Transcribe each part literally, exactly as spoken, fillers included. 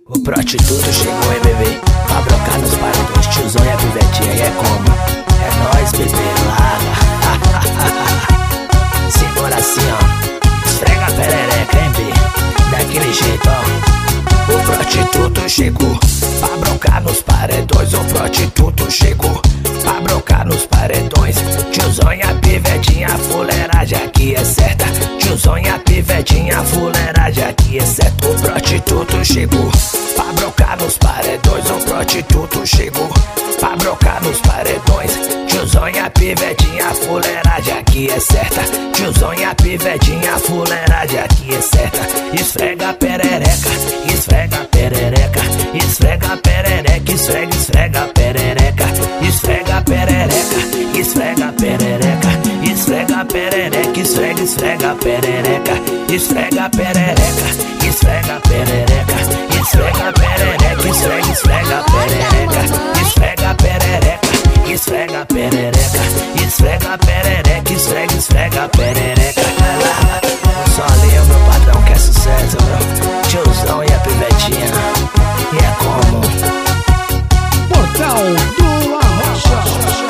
O prostituto chegou, hein, bebê? Pra brocar nos paredões, tiozão e a pivetinha. E é como? É nóis, bebê, larga. Segura assim, ó. Esfrega a perereca, hein, bê? Daquele jeito, ó. O prostituto chegou pra brocar nos paredões. O prostituto chegou pra brocar nos paredões. Tiozão e a pivetinha, a fuleiragem aqui é certa. Tiozão e a pivetinha, a fuleiragem aqui é certa. O prostituto chegou pra brocar nos paredões. O prostituto chegou pra brocar nos paredões. Tiozão e a pivetinha, a fuleiragem aqui é certa. Tiozão e a pivetinha, a fuleiragem aqui é certa. Esfrega a perereca, esfrega a perereca, esfrega a perereca, esfrega, esfrega a perereca, esfrega a perereca, esfrega a perereca, esfrega a perereca, esfrega, esfrega a perereca, esfrega a perereca, esfrega a perereca, esfrega a perereca, esfrega, esfrega a perereca, esfrega a perereca, esfrega a perereca, esfrega a perereca, esfrega, esfrega a perereca. Só ali o meu patrão que é sucesso, bro. Tiozão e a pivetinha. E é como? Portal do Arrocha.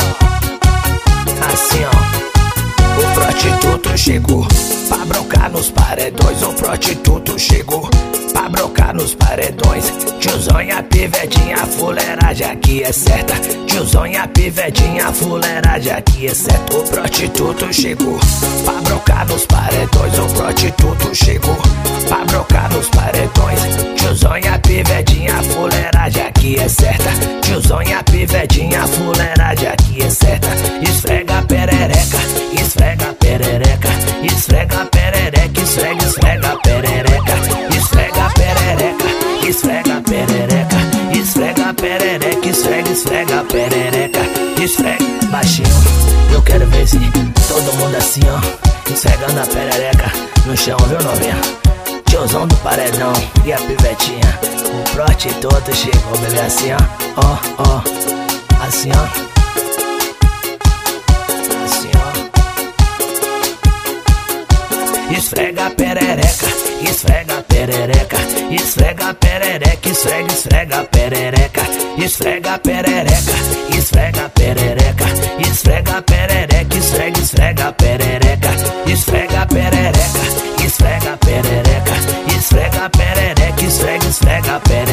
Assim, ó. O prostituto chegou pra brocar nos paredões. O prostituto chegou pra brocar nos paredões. Tiozão e a pivetinha, a fuleiragem aqui é certa. Tiozão e a pivetinha, a fuleiragem aqui é certa. O prostituto chegou pra brocar nos paredões. O prostituto chegou pra brocar nos paredões. Tiozão e a pivetinha, a fuleiragem aqui é certa. Tiozão e a pivetinha, a fuleiragem aqui é certa. Esfrega a perereca, esfrega a perereca, esfrega a perereca, esfrega, esfrega a perereca, esfrega a perereca, esfrega a perereca, esfrega a perereca, esfrega, esfrega a perereca, esfrega baixinho. Eu quero ver se todo mundo assim, ó, esfregando a perereca no chão, viu, novinha? Tiozão do paredão e a pivetinha. O prostituto chegou, bebê, assim, ó, ó, ó, assim, ó. Esfrega a perereca, esfrega a perereca, esfrega a perereca, esfrega, esfrega a perereca, esfrega a perereca, esfrega a perereca, esfrega a perereca, esfrega, esfrega a perereca, esfrega a perereca, esfrega a perereca, esfrega a perereca, esfrega, esfrega a perereca.